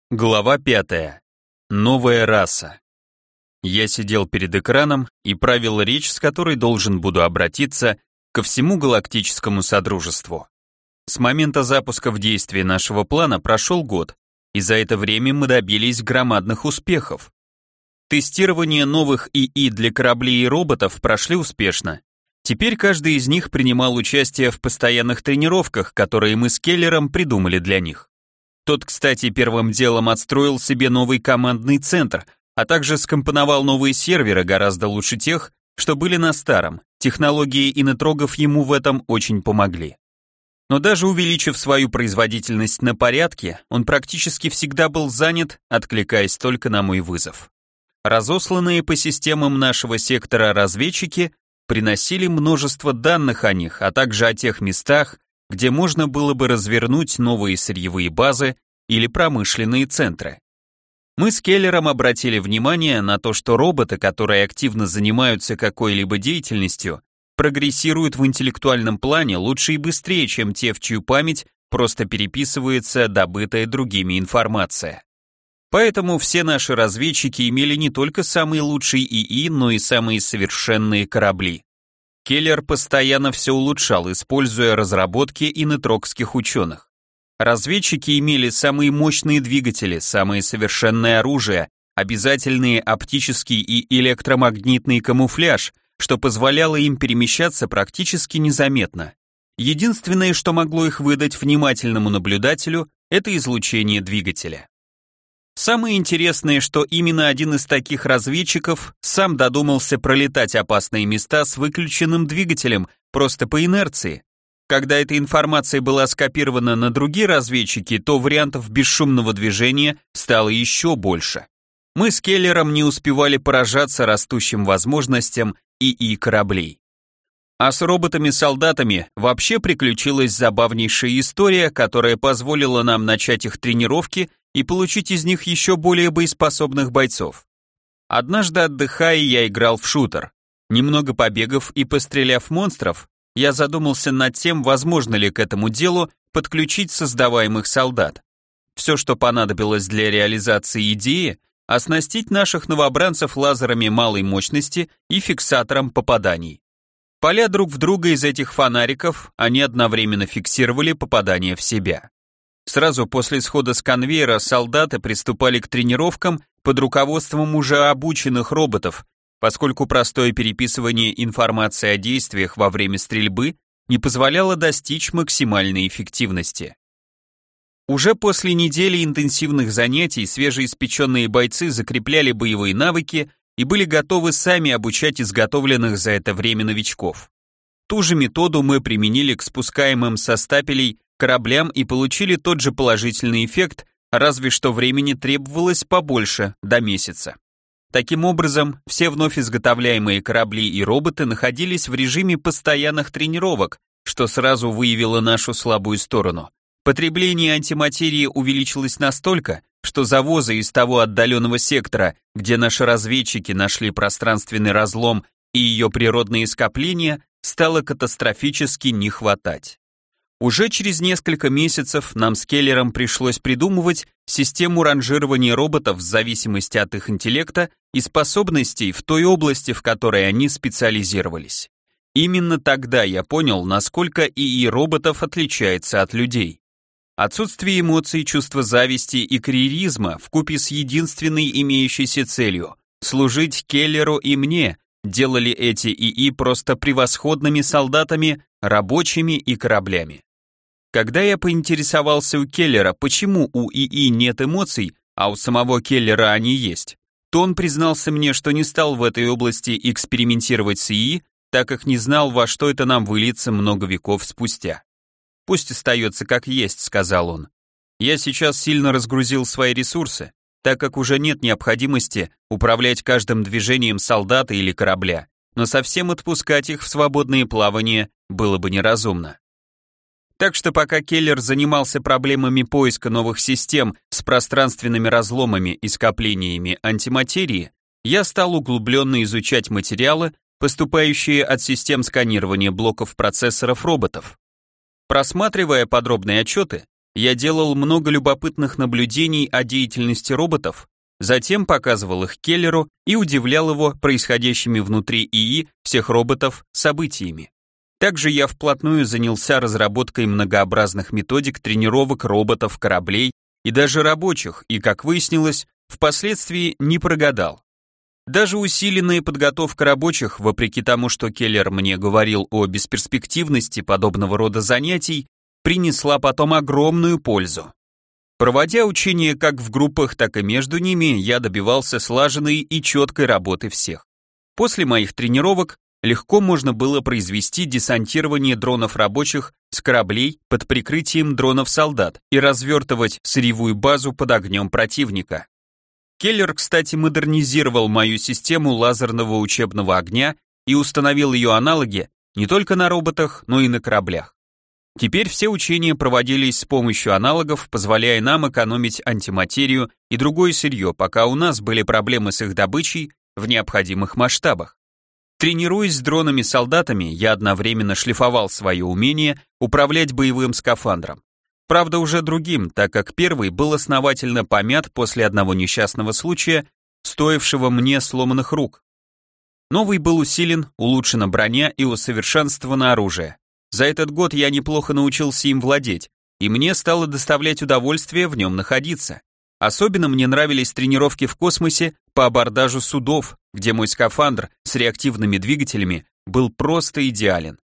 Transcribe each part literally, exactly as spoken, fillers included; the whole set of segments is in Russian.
Глава пятая. Новая раса. Я сидел перед экраном и правил речь, с которой должен буду обратиться ко всему галактическому содружеству. С момента запуска в действие нашего плана прошел год, и за это время мы добились громадных успехов. Тестирование новых ИИ для кораблей и роботов прошли успешно. Теперь каждый из них принимал участие в постоянных тренировках, которые мы с Келлером придумали для них. Тот, кстати, первым делом отстроил себе новый командный центр, а также скомпоновал новые серверы гораздо лучше тех, что были на старом. Технологии инетрогов ему в этом очень помогли. Но даже увеличив свою производительность на порядке, он практически всегда был занят, откликаясь только на мой вызов. Разосланные по системам нашего сектора разведчики приносили множество данных о них, а также о тех местах, где можно было бы развернуть новые сырьевые базы или промышленные центры. Мы с Келлером обратили внимание на то, что роботы, которые активно занимаются какой-либо деятельностью, прогрессируют в интеллектуальном плане лучше и быстрее, чем те, в чью память просто переписывается добытая другими информация. Поэтому все наши разведчики имели не только самые лучшие ИИ, но и самые совершенные корабли. Келлер постоянно все улучшал, используя разработки инетрогских ученых. Разведчики имели самые мощные двигатели, самое совершенное оружие, обязательный оптический и электромагнитный камуфляж, что позволяло им перемещаться практически незаметно. Единственное, что могло их выдать внимательному наблюдателю, это излучение двигателя. Самое интересное, что именно один из таких разведчиков сам додумался пролетать опасные места с выключенным двигателем, просто по инерции. Когда эта информация была скопирована на другие разведчики, то вариантов бесшумного движения стало еще больше. Мы с Келлером не успевали поражаться растущим возможностям ИИ кораблей. А с роботами-солдатами вообще приключилась забавнейшая история, которая позволила нам начать их тренировки и получить из них еще более боеспособных бойцов. Однажды, отдыхая, я играл в шутер. Немного побегав и постреляв монстров, я задумался над тем, возможно ли к этому делу подключить создаваемых солдат. Все, что понадобилось для реализации идеи, оснастить наших новобранцев лазерами малой мощности и фиксатором попаданий. Поля друг в друга из этих фонариков, они одновременно фиксировали попадание в себя. Сразу после схода с конвейера солдаты приступали к тренировкам под руководством уже обученных роботов, поскольку простое переписывание информации о действиях во время стрельбы не позволяло достичь максимальной эффективности. Уже после недели интенсивных занятий свежеиспеченные бойцы закрепляли боевые навыки и были готовы сами обучать изготовленных за это время новичков. Ту же методу мы применили к спускаемым со стапелей кораблям и получили тот же положительный эффект, разве что времени требовалось побольше, до месяца. Таким образом, все вновь изготовляемые корабли и роботы находились в режиме постоянных тренировок, что сразу выявило нашу слабую сторону. Потребление антиматерии увеличилось настолько, что завоза из того отдаленного сектора, где наши разведчики нашли пространственный разлом и ее природные скопления, стало катастрофически не хватать. Уже через несколько месяцев нам с Келлером пришлось придумывать систему ранжирования роботов в зависимости от их интеллекта и способностей в той области, в которой они специализировались. Именно тогда я понял, насколько ИИ роботов отличается от людей. Отсутствие эмоций, чувства зависти и карьеризма вкупе с единственной имеющейся целью – служить Келлеру и мне – делали эти ИИ просто превосходными солдатами, рабочими и кораблями. Когда я поинтересовался у Келлера, почему у ИИ нет эмоций, а у самого Келлера они есть, то он признался мне, что не стал в этой области экспериментировать с ИИ, так как не знал, во что это нам выльется много веков спустя. «Пусть остается как есть», — сказал он. «Я сейчас сильно разгрузил свои ресурсы, так как уже нет необходимости управлять каждым движением солдата или корабля, но совсем отпускать их в свободное плавание было бы неразумно». Так что пока Келлер занимался проблемами поиска новых систем с пространственными разломами и скоплениями антиматерии, я стал углубленно изучать материалы, поступающие от систем сканирования блоков процессоров роботов. Просматривая подробные отчеты, я делал много любопытных наблюдений о деятельности роботов, затем показывал их Келлеру и удивлял его происходящими внутри ИИ всех роботов событиями. Также я вплотную занялся разработкой многообразных методик тренировок роботов, кораблей и даже рабочих, и, как выяснилось, впоследствии не прогадал. Даже усиленная подготовка рабочих, вопреки тому, что Келлер мне говорил о бесперспективности подобного рода занятий, принесла потом огромную пользу. Проводя учения как в группах, так и между ними, я добивался слаженной и четкой работы всех. После моих тренировок легко можно было произвести десантирование дронов рабочих с кораблей под прикрытием дронов-солдат и развертывать сырьевую базу под огнем противника. Келлер, кстати, модернизировал мою систему лазерного учебного огня и установил ее аналоги не только на роботах, но и на кораблях. Теперь все учения проводились с помощью аналогов, позволяя нам экономить антиматерию и другое сырье, пока у нас были проблемы с их добычей в необходимых масштабах. Тренируясь с дронами-солдатами, я одновременно шлифовал свое умение управлять боевым скафандром. Правда, уже другим, так как первый был основательно помят после одного несчастного случая, стоившего мне сломанных рук. Новый был усилен, улучшена броня и усовершенствовано оружие. За этот год я неплохо научился им владеть, и мне стало доставлять удовольствие в нем находиться. Особенно мне нравились тренировки в космосе по абордажу судов, где мой скафандр с реактивными двигателями был просто идеален.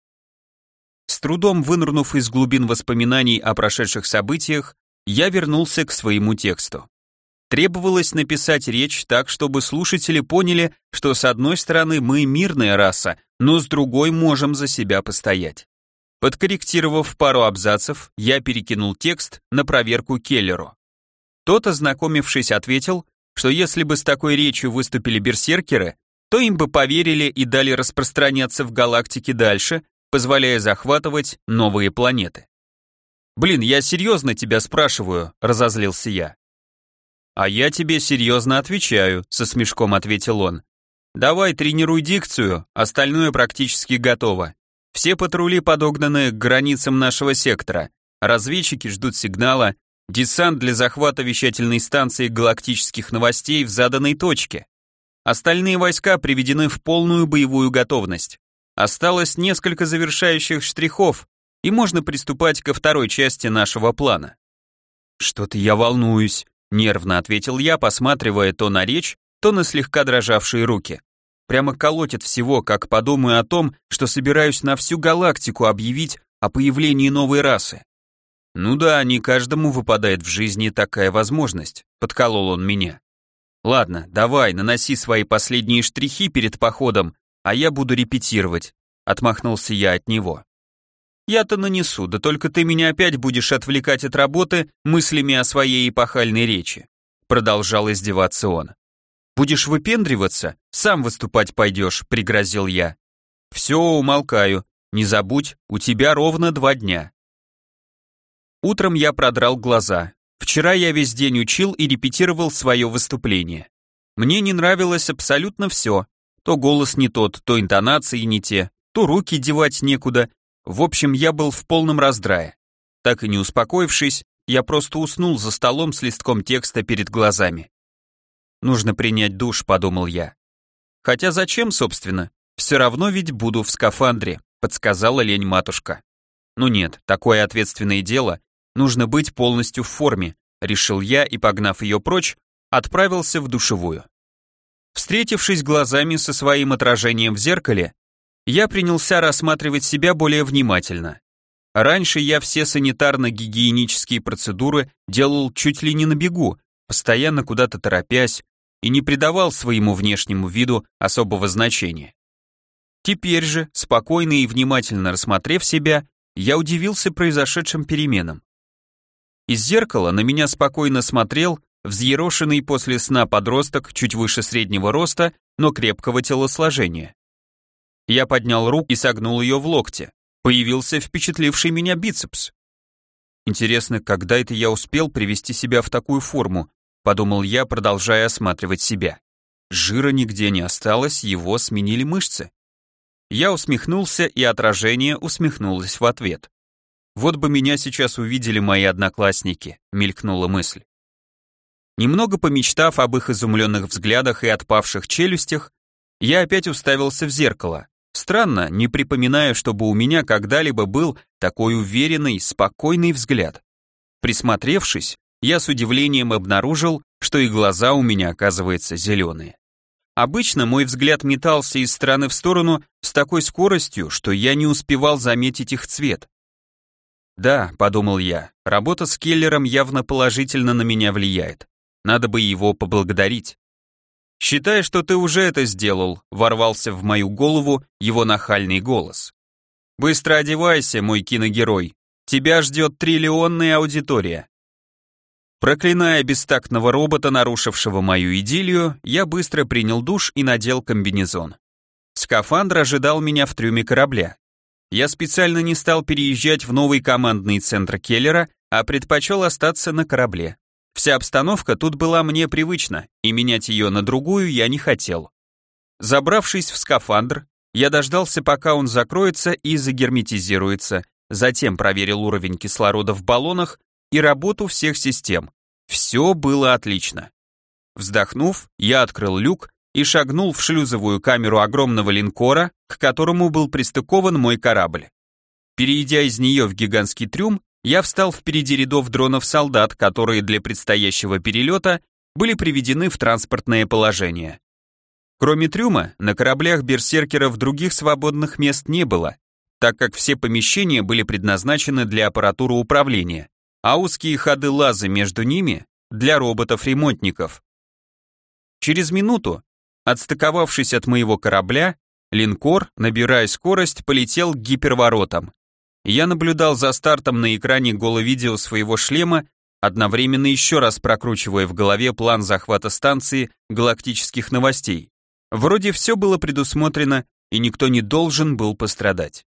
С трудом вынырнув из глубин воспоминаний о прошедших событиях, я вернулся к своему тексту. Требовалось написать речь так, чтобы слушатели поняли, что с одной стороны мы мирная раса, но с другой можем за себя постоять. Подкорректировав пару абзацев, я перекинул текст на проверку Келлеру. Тот, ознакомившись, ответил, что если бы с такой речью выступили берсеркеры, то им бы поверили и дали распространяться в галактике дальше, позволяя захватывать новые планеты. «Блин, я серьезно тебя спрашиваю», — разозлился я. «А я тебе серьезно отвечаю», — со смешком ответил он. «Давай тренируй дикцию, остальное практически готово. Все патрули подогнаны к границам нашего сектора, разведчики ждут сигнала, десант для захвата вещательной станции галактических новостей в заданной точке. Остальные войска приведены в полную боевую готовность. Осталось несколько завершающих штрихов, и можно приступать ко второй части нашего плана». «Что-то я волнуюсь», — нервно ответил я, посматривая то на речь, то на слегка дрожавшие руки. Прямо колотит всего, как подумаю о том, что собираюсь на всю галактику объявить о появлении новой расы. «Ну да, не каждому выпадает в жизни такая возможность», — подколол он меня. «Ладно, давай, наноси свои последние штрихи перед походом, а я буду репетировать», — отмахнулся я от него. «Я-то нанесу, да только ты меня опять будешь отвлекать от работы мыслями о своей эпохальной речи», — продолжал издеваться он. «Будешь выпендриваться, сам выступать пойдешь», — пригрозил я. «Все, умолкаю, не забудь, у тебя ровно два дня». Утром я продрал глаза. Вчера я весь день учил и репетировал свое выступление. Мне не нравилось абсолютно все. То голос не тот, то интонации не те, то руки девать некуда. В общем, я был в полном раздрае. Так и не успокоившись, я просто уснул за столом с листком текста перед глазами. «Нужно принять душ», — подумал я. «Хотя зачем, собственно? Все равно ведь буду в скафандре», — подсказала лень-матушка. «Ну нет, такое ответственное дело, нужно быть полностью в форме», — решил я и, погнав ее прочь, отправился в душевую. Встретившись глазами со своим отражением в зеркале, я принялся рассматривать себя более внимательно. Раньше я все санитарно-гигиенические процедуры делал чуть ли не на бегу, постоянно куда-то торопясь, и не придавал своему внешнему виду особого значения. Теперь же, спокойно и внимательно рассмотрев себя, я удивился произошедшим переменам. Из зеркала на меня спокойно смотрел взъерошенный после сна подросток чуть выше среднего роста, но крепкого телосложения. Я поднял руку и согнул ее в локте. Появился впечатливший меня бицепс. Интересно, когда это я успел привести себя в такую форму, подумал я, продолжая осматривать себя. Жира нигде не осталось, его сменили мышцы. Я усмехнулся, и отражение усмехнулось в ответ. Вот бы меня сейчас увидели мои одноклассники, мелькнула мысль. Немного помечтав об их изумленных взглядах и отпавших челюстях, я опять уставился в зеркало. Странно, не припоминаю, чтобы у меня когда-либо был такой уверенный, спокойный взгляд. Присмотревшись, я с удивлением обнаружил, что и глаза у меня, оказывается, зеленые. Обычно мой взгляд метался из стороны в сторону с такой скоростью, что я не успевал заметить их цвет. Да, подумал я, работа с Келлером явно положительно на меня влияет. Надо бы его поблагодарить. «Считай, что ты уже это сделал», — ворвался в мою голову его нахальный голос. «Быстро одевайся, мой киногерой. Тебя ждет триллионная аудитория». Проклиная бестактного робота, нарушившего мою идиллию, я быстро принял душ и надел комбинезон. Скафандр ожидал меня в трюме корабля. Я специально не стал переезжать в новый командный центр Келлера, а предпочел остаться на корабле. Вся обстановка тут была мне привычна, и менять ее на другую я не хотел. Забравшись в скафандр, я дождался, пока он закроется и загерметизируется, затем проверил уровень кислорода в баллонах и работу всех систем. Все было отлично. Вздохнув, я открыл люк и шагнул в шлюзовую камеру огромного линкора, к которому был пристыкован мой корабль. Перейдя из нее в гигантский трюм, я встал впереди рядов дронов-солдат, которые для предстоящего перелета были приведены в транспортное положение. Кроме трюма, на кораблях берсеркеров других свободных мест не было, так как все помещения были предназначены для аппаратуры управления, а узкие ходы-лазы между ними для роботов-ремонтников. Через минуту, отстыковавшись от моего корабля, линкор, набирая скорость, полетел к гиперворотам. Я наблюдал за стартом на экране голо-видео своего шлема, одновременно еще раз прокручивая в голове план захвата станции галактических новостей. Вроде все было предусмотрено, и никто не должен был пострадать.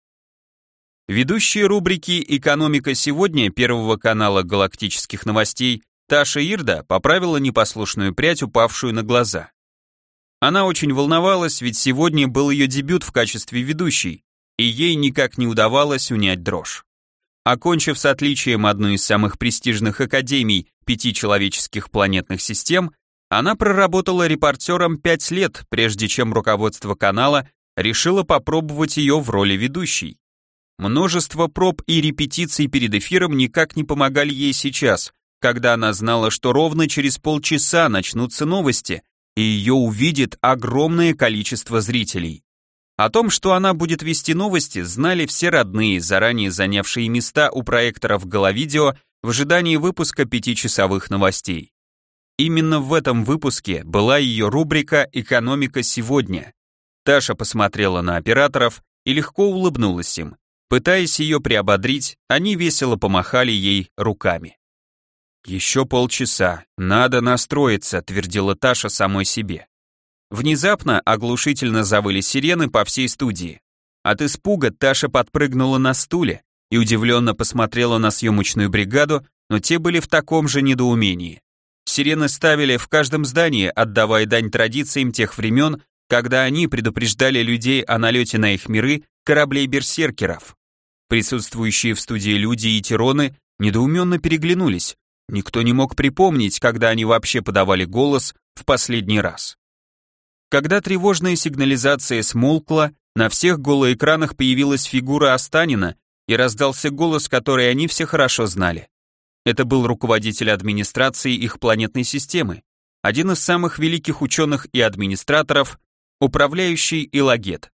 Ведущие рубрики «Экономика сегодня» Первого канала галактических новостей Таша Ирда поправила непослушную прядь, упавшую на глаза. Она очень волновалась, ведь сегодня был ее дебют в качестве ведущей, и ей никак не удавалось унять дрожь. Окончив с отличием одну из самых престижных академий пяти человеческих планетных систем, она проработала репортером пять лет, прежде чем руководство канала решило попробовать ее в роли ведущей. Множество проб и репетиций перед эфиром никак не помогали ей сейчас, когда она знала, что ровно через полчаса начнутся новости, и ее увидит огромное количество зрителей. О том, что она будет вести новости, знали все родные, заранее занявшие места у проекторов головидео в ожидании выпуска пятичасовых новостей. Именно в этом выпуске была ее рубрика «Экономика сегодня». Таша посмотрела на операторов и легко улыбнулась им. Пытаясь ее приободрить, они весело помахали ей руками. «Еще полчаса, надо настроиться», — твердила Таша самой себе. Внезапно оглушительно завыли сирены по всей студии. От испуга Таша подпрыгнула на стуле и удивленно посмотрела на съемочную бригаду, но те были в таком же недоумении. Сирены ставили в каждом здании, отдавая дань традициям тех времен, когда они предупреждали людей о налете на их миры кораблей берсеркеров. Присутствующие в студии люди и тироны недоуменно переглянулись. Никто не мог припомнить, когда они вообще подавали голос в последний раз. Когда тревожная сигнализация смолкла, на всех голоэкранах появилась фигура Останина и раздался голос, который они все хорошо знали. Это был руководитель администрации их планетной системы, один из самых великих ученых и администраторов, управляющий Илагет.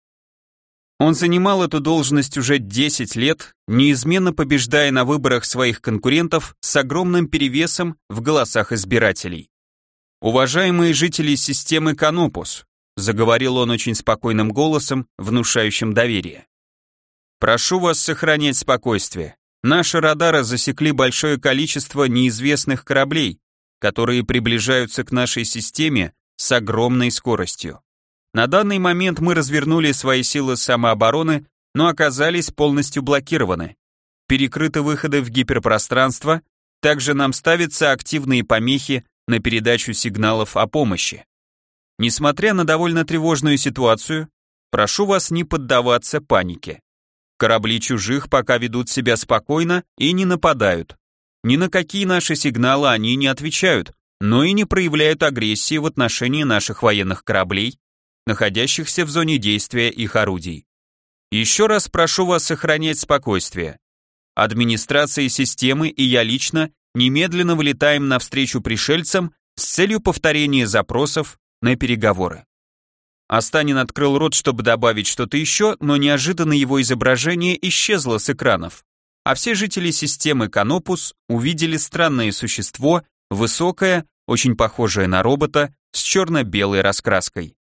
Он занимал эту должность уже десять лет, неизменно побеждая на выборах своих конкурентов с огромным перевесом в голосах избирателей. «Уважаемые жители системы Канопус», заговорил он очень спокойным голосом, внушающим доверие. «Прошу вас сохранять спокойствие. Наши радары засекли большое количество неизвестных кораблей, которые приближаются к нашей системе с огромной скоростью. На данный момент мы развернули свои силы самообороны, но оказались полностью блокированы. Перекрыты выходы в гиперпространство, также нам ставятся активные помехи на передачу сигналов о помощи. Несмотря на довольно тревожную ситуацию, прошу вас не поддаваться панике. Корабли чужих пока ведут себя спокойно и не нападают. Ни на какие наши сигналы они не отвечают, но и не проявляют агрессии в отношении наших военных кораблей, находящихся в зоне действия их орудий. Еще раз прошу вас сохранять спокойствие. Администрация системы и я лично немедленно вылетаем навстречу пришельцам с целью повторения запросов на переговоры. Астанин открыл рот, чтобы добавить что-то еще, но неожиданно его изображение исчезло с экранов, а все жители системы Канопус увидели странное существо, высокое, очень похожее на робота, с черно-белой раскраской.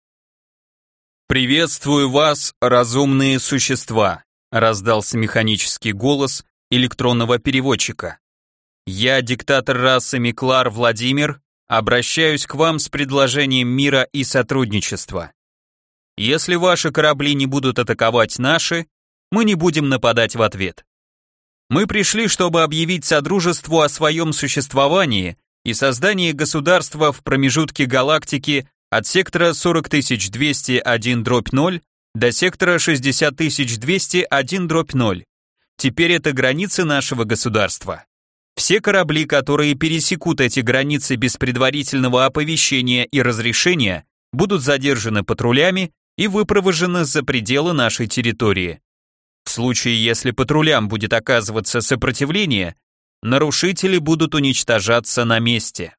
«Приветствую вас, разумные существа», — раздался механический голос электронного переводчика. «Я, диктатор расы Миклар Владимир, обращаюсь к вам с предложением мира и сотрудничества. Если ваши корабли не будут атаковать наши, мы не будем нападать в ответ. Мы пришли, чтобы объявить Содружеству о своем существовании и создании государства в промежутке галактики от сектора сорок тысяч двести один дробь ноль до сектора шестьдесят тысяч двести один дробь ноль. Теперь это границы нашего государства. Все корабли, которые пересекут эти границы без предварительного оповещения и разрешения, будут задержаны патрулями и выпровожены за пределы нашей территории. В случае, если патрулям будет оказываться сопротивление, нарушители будут уничтожаться на месте.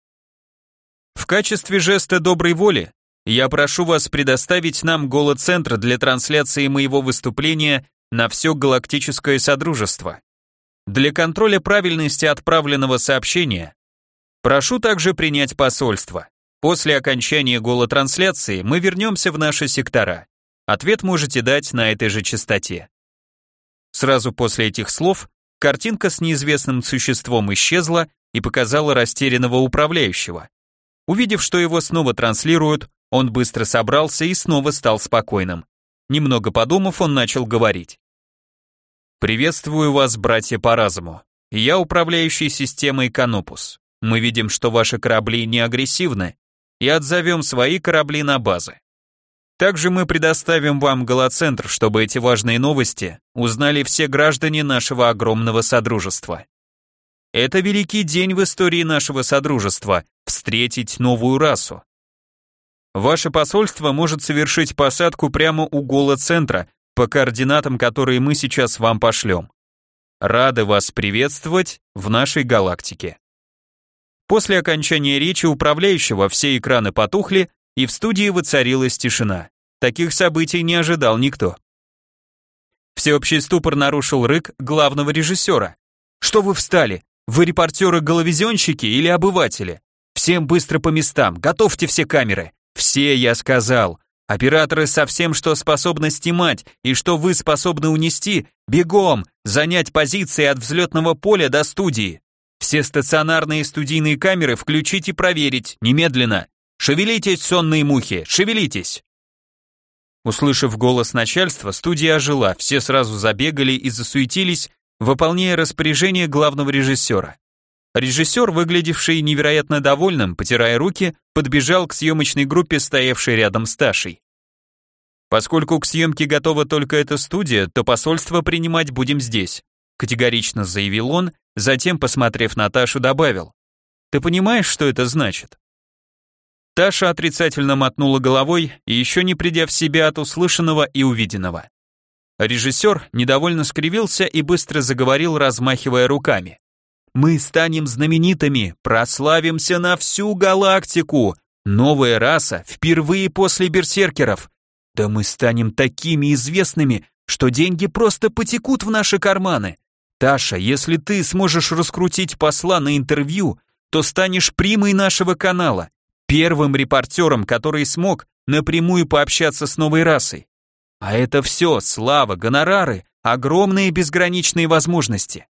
В качестве жеста доброй воли я прошу вас предоставить нам голоцентр для трансляции моего выступления на все галактическое содружество. Для контроля правильности отправленного сообщения прошу также принять посольство. После окончания голотрансляции мы вернемся в наши сектора. Ответ можете дать на этой же частоте. Сразу после этих слов картинка с неизвестным существом исчезла и показала растерянного управляющего. Увидев, что его снова транслируют, он быстро собрался и снова стал спокойным. Немного подумав, он начал говорить. «Приветствую вас, братья по разуму. Я управляющий системой Канопус. Мы видим, что ваши корабли не агрессивны, и отзовем свои корабли на базы. Также мы предоставим вам голоцентр, чтобы эти важные новости узнали все граждане нашего огромного содружества. Это великий день в истории нашего содружества – встретить новую расу. Ваше посольство может совершить посадку прямо у голоцентра по координатам, которые мы сейчас вам пошлем. Рады вас приветствовать в нашей галактике». После окончания речи управляющего все экраны потухли, и в студии воцарилась тишина. Таких событий не ожидал никто. Всеобщий ступор нарушил рык главного режиссера. «Что вы встали? Вы репортеры-головизионщики или обыватели? Всем быстро по местам, готовьте все камеры. Все, я сказал. Операторы со всем, что способны снимать и что вы способны унести, бегом, занять позиции от взлетного поля до студии. Все стационарные студийные камеры включить и проверить, немедленно. Шевелитесь, сонные мухи, шевелитесь!» Услышав голос начальства, студия ожила, все сразу забегали и засуетились, выполняя распоряжение главного режиссера. Режиссер, выглядевший невероятно довольным, потирая руки, подбежал к съемочной группе, стоявшей рядом с Ташей. «Поскольку к съемке готова только эта студия, то посольство принимать будем здесь», категорично заявил он, затем, посмотрев на Ташу, добавил: «Ты понимаешь, что это значит?» Таша отрицательно мотнула головой, и еще не придя в себя от услышанного и увиденного. Режиссер недовольно скривился и быстро заговорил, размахивая руками. «Мы станем знаменитыми, прославимся на всю галактику. Новая раса впервые после берсеркеров. Да мы станем такими известными, что деньги просто потекут в наши карманы. Таша, если ты сможешь раскрутить посла на интервью, то станешь примой нашего канала, первым репортером, который смог напрямую пообщаться с новой расой. А это все слава, гонорары, огромные безграничные возможности».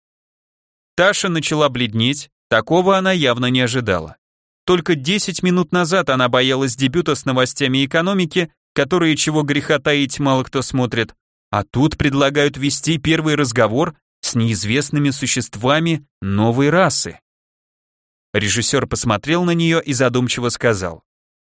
Таша начала бледнеть, такого она явно не ожидала. Только десять минут назад она боялась дебюта с новостями экономики, которые, чего греха таить, мало кто смотрит, а тут предлагают вести первый разговор с неизвестными существами новой расы. Режиссер посмотрел на нее и задумчиво сказал: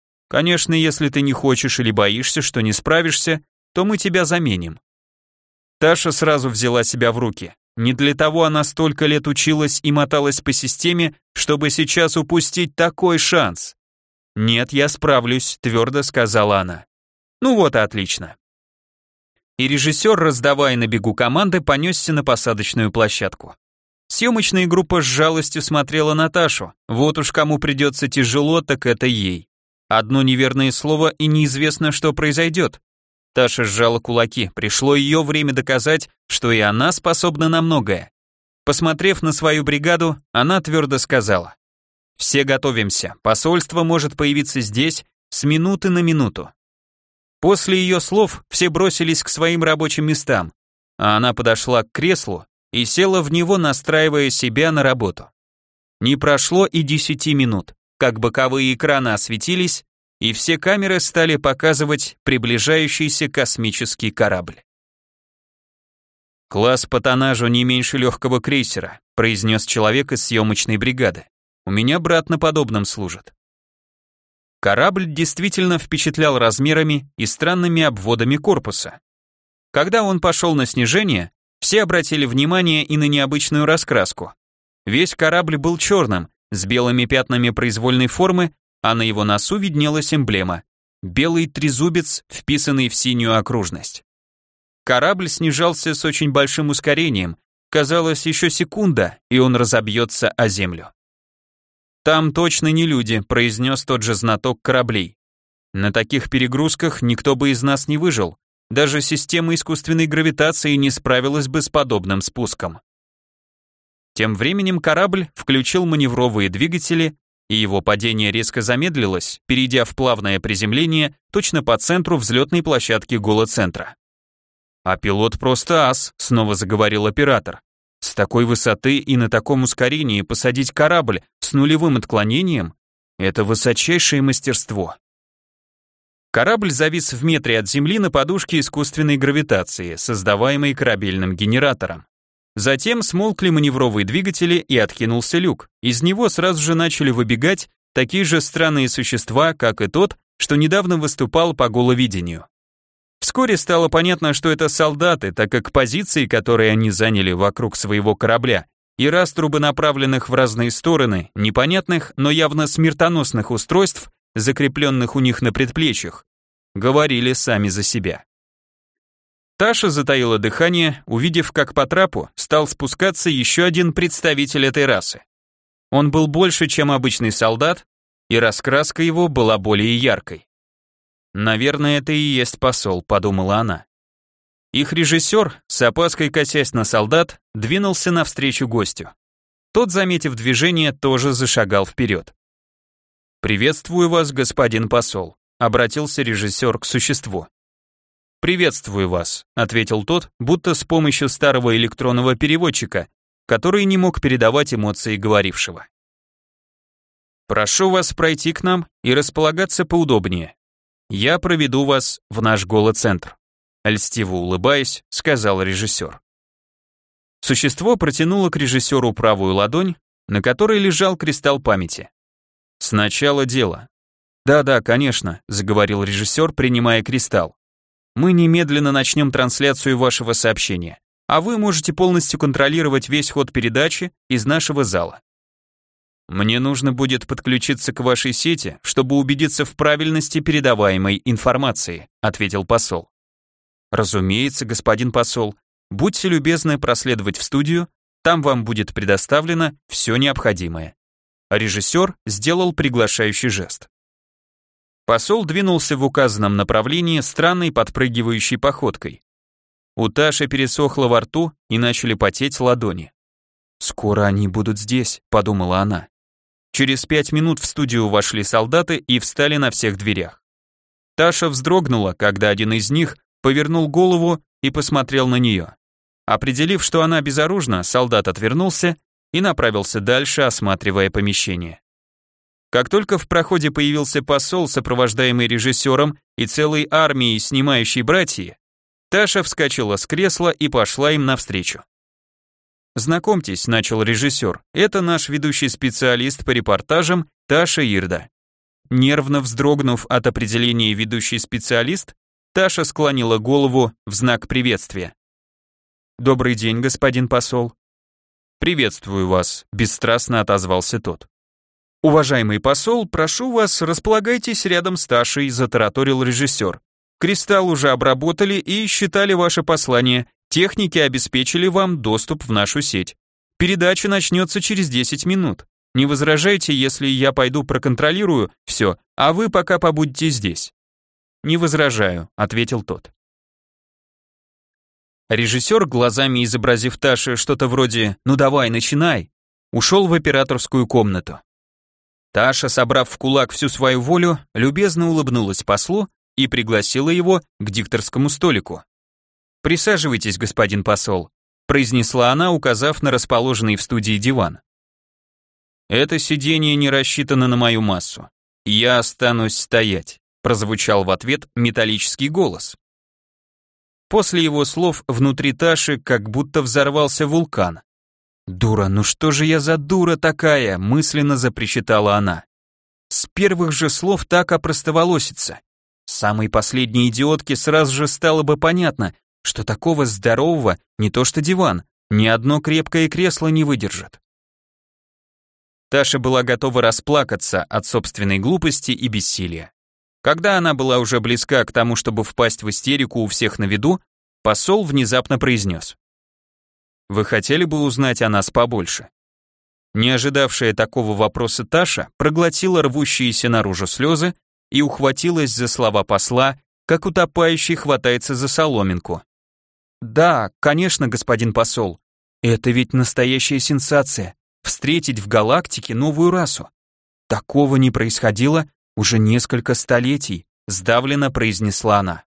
«Конечно, если ты не хочешь или боишься, что не справишься, то мы тебя заменим». Таша сразу взяла себя в руки. Не для того она столько лет училась и моталась по системе, чтобы сейчас упустить такой шанс. «Нет, я справлюсь», — твердо сказала она. «Ну вот и отлично». И режиссер, раздавая на бегу команды, понесся на посадочную площадку. Съемочная группа с жалостью смотрела на Ташу. Вот уж кому придется тяжело, так это ей. Одно неверное слово, и неизвестно, что произойдет. Таша сжала кулаки, пришло ее время доказать, что и она способна на многое. Посмотрев на свою бригаду, она твердо сказала: «Все готовимся, посольство может появиться здесь с минуты на минуту». После ее слов все бросились к своим рабочим местам, а она подошла к креслу и села в него, настраивая себя на работу. Не прошло и десяти минут, как боковые экраны осветились, и все камеры стали показывать приближающийся космический корабль. «Класс по тоннажу не меньше легкого крейсера», произнес человек из съемочной бригады. «У меня брат на подобном служит». Корабль действительно впечатлял размерами и странными обводами корпуса. Когда он пошел на снижение, все обратили внимание и на необычную раскраску. Весь корабль был черным, с белыми пятнами произвольной формы, а на его носу виднелась эмблема — белый трезубец, вписанный в синюю окружность. Корабль снижался с очень большим ускорением, казалось, еще секунда, и он разобьется о землю. «Там точно не люди», — произнес тот же знаток кораблей. «На таких перегрузках никто бы из нас не выжил, даже система искусственной гравитации не справилась бы с подобным спуском». Тем временем корабль включил маневровые двигатели, и его падение резко замедлилось, перейдя в плавное приземление точно по центру взлетной площадки голоцентра. «А пилот просто ас», — снова заговорил оператор. «С такой высоты и на таком ускорении посадить корабль с нулевым отклонением — это высочайшее мастерство». Корабль завис в метре от земли на подушке искусственной гравитации, создаваемой корабельным генератором. Затем смолкли маневровые двигатели и откинулся люк. Из него сразу же начали выбегать такие же странные существа, как и тот, что недавно выступал по головидению. Вскоре стало понятно, что это солдаты, так как позиции, которые они заняли вокруг своего корабля, и раструбы направленных в разные стороны, непонятных, но явно смертоносных устройств, закрепленных у них на предплечьях, говорили сами за себя. Таша затаила дыхание, увидев, как по трапу стал спускаться еще один представитель этой расы. Он был больше, чем обычный солдат, и раскраска его была более яркой. «Наверное, это и есть посол», — подумала она. Их режиссер, с опаской косясь на солдат, двинулся навстречу гостю. Тот, заметив движение, тоже зашагал вперед. «Приветствую вас, господин посол», — обратился режиссер к существу. «Приветствую вас», — ответил тот, будто с помощью старого электронного переводчика, который не мог передавать эмоции говорившего. «Прошу вас пройти к нам и располагаться поудобнее. Я проведу вас в наш голоцентр», — льстиво улыбаясь, сказал режиссер. Существо протянуло к режиссеру правую ладонь, на которой лежал кристалл памяти. «Сначала дело». «Да-да, конечно», — заговорил режиссер, принимая кристалл. «Мы немедленно начнем трансляцию вашего сообщения, а вы можете полностью контролировать весь ход передачи из нашего зала. Мне нужно будет подключиться к вашей сети, чтобы убедиться в правильности передаваемой информации», ответил посол. «Разумеется, господин посол, будьте любезны проследовать в студию, там вам будет предоставлено все необходимое». Режиссер сделал приглашающий жест. Посол двинулся в указанном направлении странной подпрыгивающей походкой. У Таши пересохло во рту и начали потеть ладони. «Скоро они будут здесь», — подумала она. Через пять минут в студию вошли солдаты и встали на всех дверях. Таша вздрогнула, когда один из них повернул голову и посмотрел на нее. Определив, что она безоружна, солдат отвернулся и направился дальше, осматривая помещение. Как только в проходе появился посол, сопровождаемый режиссером и целой армией снимающей братьи, Таша вскочила с кресла и пошла им навстречу. «Знакомьтесь», — начал режиссер, — «это наш ведущий специалист по репортажам Таша Ирда». Нервно вздрогнув от определения «ведущий специалист», Таша склонила голову в знак приветствия. Добрый день, господин посол. Приветствую вас, бесстрастно отозвался тот. Уважаемый посол, прошу вас, располагайтесь рядом с Ташей, затараторил режиссер. Кристалл уже обработали и считали ваше послание. Техники обеспечили вам доступ в нашу сеть. Передача начнется через десять минут. Не возражайте, если я пойду проконтролирую все, а вы пока побудьте здесь. Не возражаю, ответил тот. Режиссер, глазами изобразив Таше что-то вроде «ну давай, начинай», ушел в операторскую комнату. Таша, собрав в кулак всю свою волю, любезно улыбнулась послу и пригласила его к дикторскому столику. «Присаживайтесь, господин посол», произнесла она, указав на расположенный в студии диван. «Это сиденье не рассчитано на мою массу. Я останусь стоять», прозвучал в ответ металлический голос. После его слов внутри Таши как будто взорвался вулкан. «Дура, ну что же я за дура такая?» мысленно запричитала она. С первых же слов так опростоволосится. Самой последней идиотке сразу же стало бы понятно, что такого здорового не то что диван, ни одно крепкое кресло не выдержит. Таша была готова расплакаться от собственной глупости и бессилия. Когда она была уже близка к тому, чтобы впасть в истерику у всех на виду, посол внезапно произнес: «Вы хотели бы узнать о нас побольше?» Не ожидавшая такого вопроса Таша проглотила рвущиеся наружу слезы и ухватилась за слова посла, как утопающий хватается за соломинку. «Да, конечно, господин посол. Это ведь настоящая сенсация — встретить в галактике новую расу. Такого не происходило уже несколько столетий», сдавленно произнесла она.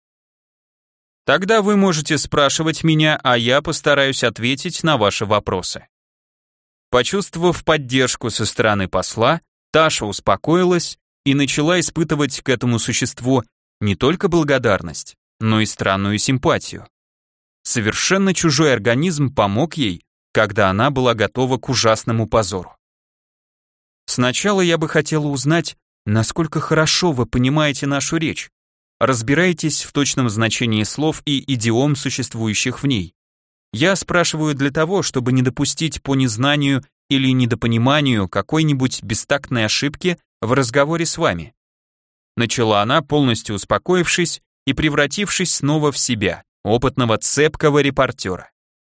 «Тогда вы можете спрашивать меня, а я постараюсь ответить на ваши вопросы». Почувствовав поддержку со стороны посла, Таша успокоилась и начала испытывать к этому существу не только благодарность, но и странную симпатию. Совершенно чужой организм помог ей, когда она была готова к ужасному позору. «Сначала я бы хотела узнать, насколько хорошо вы понимаете нашу речь, разбираетесь в точном значении слов и идиом, существующих в ней. Я спрашиваю для того, чтобы не допустить по незнанию или недопониманию какой-нибудь бестактной ошибки в разговоре с вами». Начала она, полностью успокоившись и превратившись снова в себя, опытного цепкого репортера.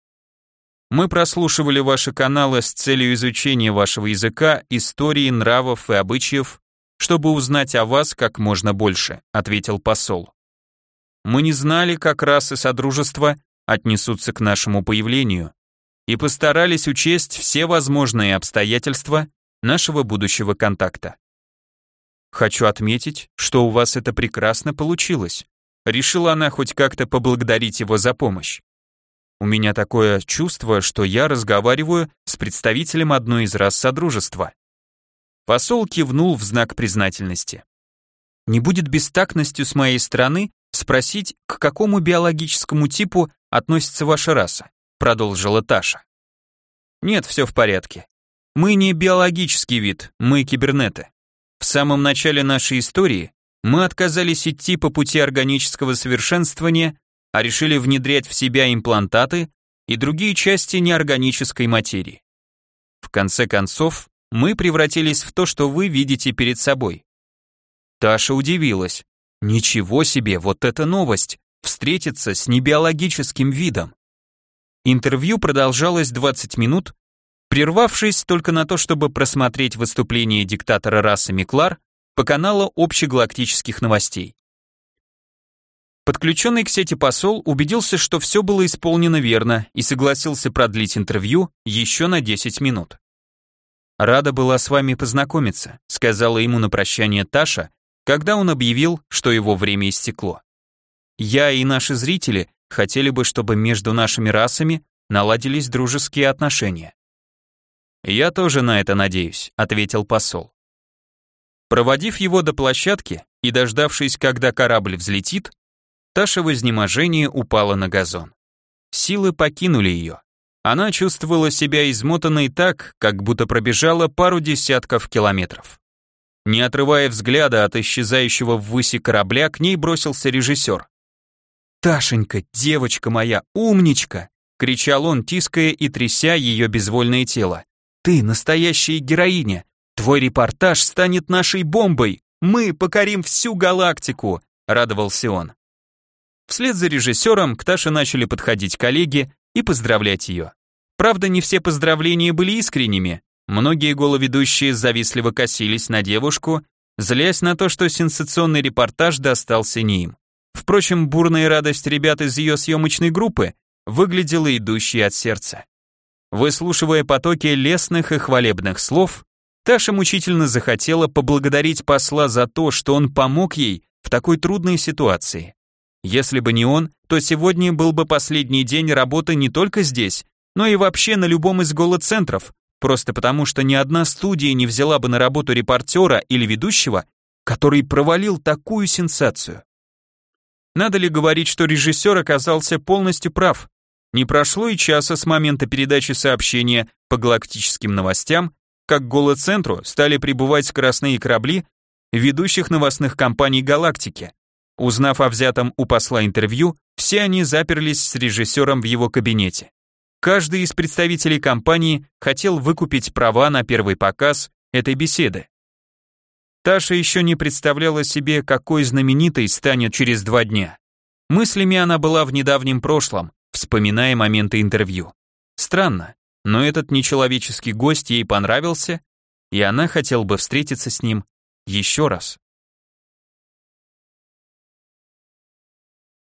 «Мы прослушивали ваши каналы с целью изучения вашего языка, истории, нравов и обычаев, чтобы узнать о вас как можно больше», ответил посол. «Мы не знали, как расы Содружества отнесутся к нашему появлению и постарались учесть все возможные обстоятельства нашего будущего контакта. Хочу отметить, что у вас это прекрасно получилось», решила она хоть как-то поблагодарить его за помощь. «У меня такое чувство, что я разговариваю с представителем одной из рас Содружества». Посол кивнул в знак признательности. «Не будет бестактностью с моей стороны спросить, к какому биологическому типу относится ваша раса», продолжила Таша. «Нет, все в порядке. Мы не биологический вид, мы кибернеты. В самом начале нашей истории мы отказались идти по пути органического совершенствования, а решили внедрять в себя имплантаты и другие части неорганической материи. В конце концов, мы превратились в то, что вы видите перед собой». Таша удивилась. Ничего себе, вот это новость, встретиться с небиологическим видом. Интервью продолжалось двадцать минут, прервавшись только на то, чтобы просмотреть выступление диктатора расы Миклар по каналу общегалактических новостей. Подключенный к сети посол убедился, что все было исполнено верно и согласился продлить интервью еще на десять минут. «Рада была с вами познакомиться», сказала ему на прощание Таша, когда он объявил, что его время истекло. «Я и наши зрители хотели бы, чтобы между нашими расами наладились дружеские отношения». «Я тоже на это надеюсь», ответил посол. Проводив его до площадки и дождавшись, когда корабль взлетит, Таша в изнеможении упала на газон. Силы покинули ее. Она чувствовала себя измотанной так, как будто пробежала пару десятков километров. Не отрывая взгляда от исчезающего ввыси корабля, к ней бросился режиссер. «Ташенька, девочка моя, умничка! кричал он, тиская и тряся ее безвольное тело. «Ты настоящая героиня! Твой репортаж станет нашей бомбой! Мы покорим всю галактику!» — радовался он. Вслед за режиссером к Таше начали подходить коллеги и поздравлять ее. Правда, не все поздравления были искренними. Многие головедущие завистливо косились на девушку, злясь на то, что сенсационный репортаж достался не им. Впрочем, бурная радость ребят из ее съемочной группы выглядела идущей от сердца. Выслушивая потоки лестных и хвалебных слов, Таша мучительно захотела поблагодарить посла за то, что он помог ей в такой трудной ситуации. Если бы не он, то сегодня был бы последний день работы не только здесь, но и вообще на любом из голоцентров, просто потому что ни одна студия не взяла бы на работу репортера или ведущего, который провалил такую сенсацию. Надо ли говорить, что режиссер оказался полностью прав? Не прошло и часа с момента передачи сообщения по галактическим новостям, как к голоцентру стали прибывать скоростные корабли ведущих новостных компаний галактики. Узнав о взятом у посла интервью, все они заперлись с режиссером в его кабинете. Каждый из представителей компании хотел выкупить права на первый показ этой беседы. Таша еще не представляла себе, какой знаменитой станет через два дня. Мыслями она была в недавнем прошлом, вспоминая моменты интервью. Странно, но этот нечеловеческий гость ей понравился, и она хотела бы встретиться с ним еще раз.